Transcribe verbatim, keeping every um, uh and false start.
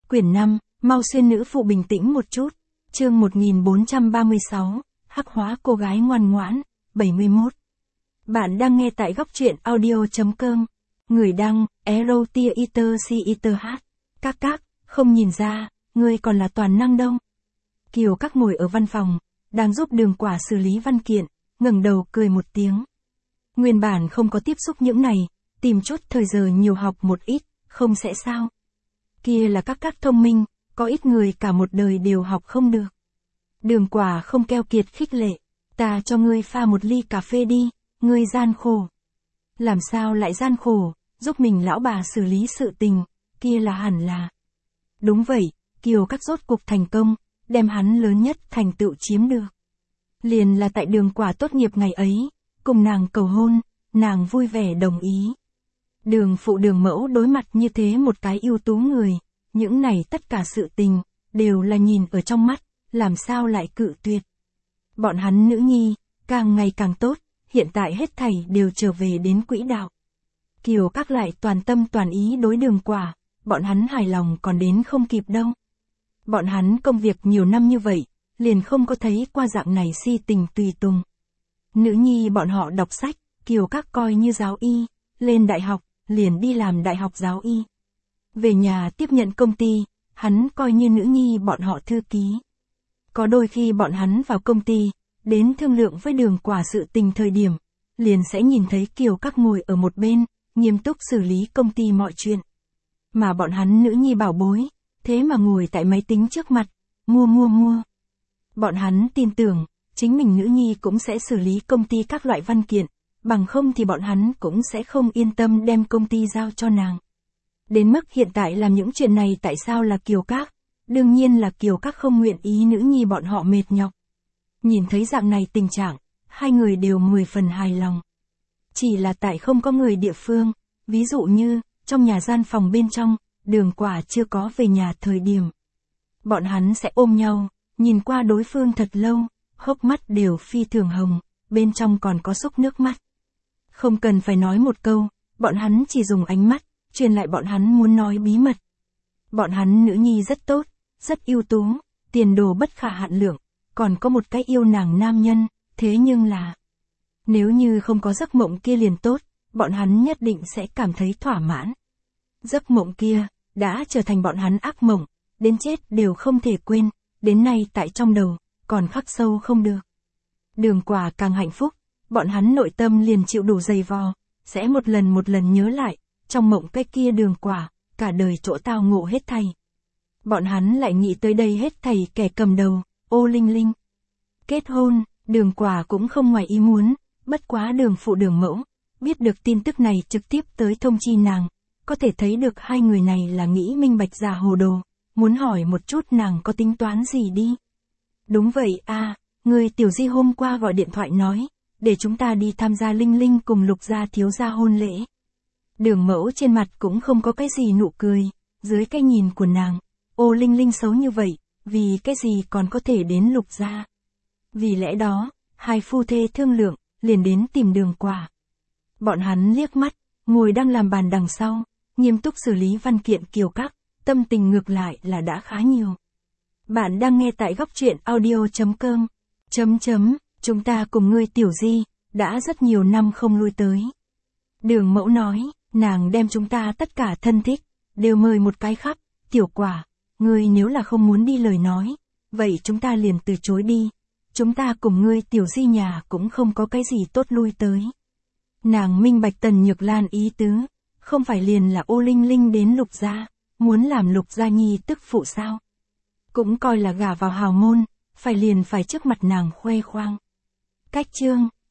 Quyển năm, mau xuyên nữ phụ bình tĩnh một chút. Chương một nghìn bốn trăm ba mươi sáu, hắc hóa cô gái ngoan ngoãn, bảy mươi mốt. Bạn đang nghe tại góc truyện audio.com. Người đăng, Erotia Iter Si Iter H. Các các, không nhìn ra, ngươi còn là toàn năng đâu. Kiều Các ngồi ở văn phòng, đang giúp Đường Quả xử lý văn kiện, ngẩng đầu cười một tiếng. Nguyên bản không có tiếp xúc những này, tìm chút thời giờ nhiều học một ít, không sẽ sao. Kia là các các thông minh, có ít người cả một đời đều học không được. Đường Quả không keo kiệt khích lệ, ta cho ngươi pha một ly cà phê đi, ngươi gian khổ. Làm sao lại gian khổ, giúp mình lão bà xử lý sự tình, kia là hẳn là. Đúng vậy, Kiều Các rốt cuộc thành công, đem hắn lớn nhất thành tựu chiếm được. Liền là tại Đường Quả tốt nghiệp ngày ấy, cùng nàng cầu hôn, nàng vui vẻ đồng ý. Đường phụ đường mẫu đối mặt như thế một cái ưu tú người, những này tất cả sự tình, đều là nhìn ở trong mắt, làm sao lại cự tuyệt. Bọn hắn nữ nhi, càng ngày càng tốt, hiện tại hết thảy đều trở về đến quỹ đạo. Kiều Các lại toàn tâm toàn ý đối Đường Quả, bọn hắn hài lòng còn đến không kịp đâu. Bọn hắn công việc nhiều năm như vậy, liền không có thấy qua dạng này si tình tùy tùng. Nữ nhi bọn họ đọc sách, Kiều Các coi như giáo y, lên đại học, liền đi làm đại học giáo y. Về nhà tiếp nhận công ty, hắn coi như nữ nhi bọn họ thư ký. Có đôi khi bọn hắn vào công ty, đến thương lượng với Đường Quả sự tình thời điểm, liền sẽ nhìn thấy Kiều Các ngồi ở một bên, nghiêm túc xử lý công ty mọi chuyện. Mà bọn hắn nữ nhi bảo bối, thế mà ngồi tại máy tính trước mặt, mua mua mua. Bọn hắn tin tưởng, chính mình nữ nhi cũng sẽ xử lý công ty các loại văn kiện, bằng không thì bọn hắn cũng sẽ không yên tâm đem công ty giao cho nàng. Đến mức hiện tại làm những chuyện này tại sao là Kiều Các? Đương nhiên là Kiều Các không nguyện ý nữ nhi bọn họ mệt nhọc. Nhìn thấy dạng này tình trạng, hai người đều mười phần hài lòng. Chỉ là tại không có người địa phương, ví dụ như, trong nhà gian phòng bên trong, Đường Quả chưa có về nhà thời điểm. Bọn hắn sẽ ôm nhau, nhìn qua đối phương thật lâu, hốc mắt đều phi thường hồng, bên trong còn có xúc nước mắt. Không cần phải nói một câu, bọn hắn chỉ dùng ánh mắt, truyền lại bọn hắn muốn nói bí mật. Bọn hắn nữ nhi rất tốt, rất ưu tú, tiền đồ bất khả hạn lượng, còn có một cái yêu nàng nam nhân, thế nhưng là... Nếu như không có giấc mộng kia liền tốt, bọn hắn nhất định sẽ cảm thấy thỏa mãn. Giấc mộng kia, đã trở thành bọn hắn ác mộng, đến chết đều không thể quên, đến nay tại trong đầu, còn khắc sâu không được. Đường Quả càng hạnh phúc, bọn hắn nội tâm liền chịu đủ dày vò, sẽ một lần một lần nhớ lại, trong mộng cái kia Đường Quả, cả đời chỗ tao ngộ hết thảy. Bọn hắn lại nghĩ tới đây hết thảy kẻ cầm đầu, Ô Linh Linh. Kết hôn, Đường Quả cũng không ngoài ý muốn, bất quá Đường phụ đường mẫu, biết được tin tức này trực tiếp tới thông chi nàng, có thể thấy được hai người này là nghĩ minh bạch già hồ đồ, muốn hỏi một chút nàng có tính toán gì đi. Đúng vậy à, người tiểu di hôm qua gọi điện thoại nói, để chúng ta đi tham gia Linh Linh cùng Lục gia thiếu gia hôn lễ. Đường mẫu trên mặt cũng không có cái gì nụ cười, dưới cái nhìn của nàng, Ô Linh Linh xấu như vậy, vì cái gì còn có thể đến Lục gia. Vì lẽ đó, hai phu thê thương lượng, liền đến tìm Đường Quả. Bọn hắn liếc mắt, ngồi đang làm bàn đằng sau, nghiêm túc xử lý văn kiện Kiều Các, tâm tình ngược lại là đã khá nhiều. Bạn đang nghe tại góc truyện audio.com. Chấm chấm, chúng ta cùng ngươi tiểu di, đã rất nhiều năm không lui tới. Đường mẫu nói, nàng đem chúng ta tất cả thân thích, đều mời một cái khắp, tiểu Quả, ngươi nếu là không muốn đi lời nói, vậy chúng ta liền từ chối đi. Chúng ta cùng ngươi tiểu di nhà cũng không có cái gì tốt lui tới. Nàng minh bạch Tần Nhược Lan ý tứ, không phải liền là Ô Linh Linh đến Lục gia, muốn làm Lục gia nhi tức phụ sao. Cũng coi là gả vào hào môn, phải liền phải trước mặt nàng khoe khoang. Cách chương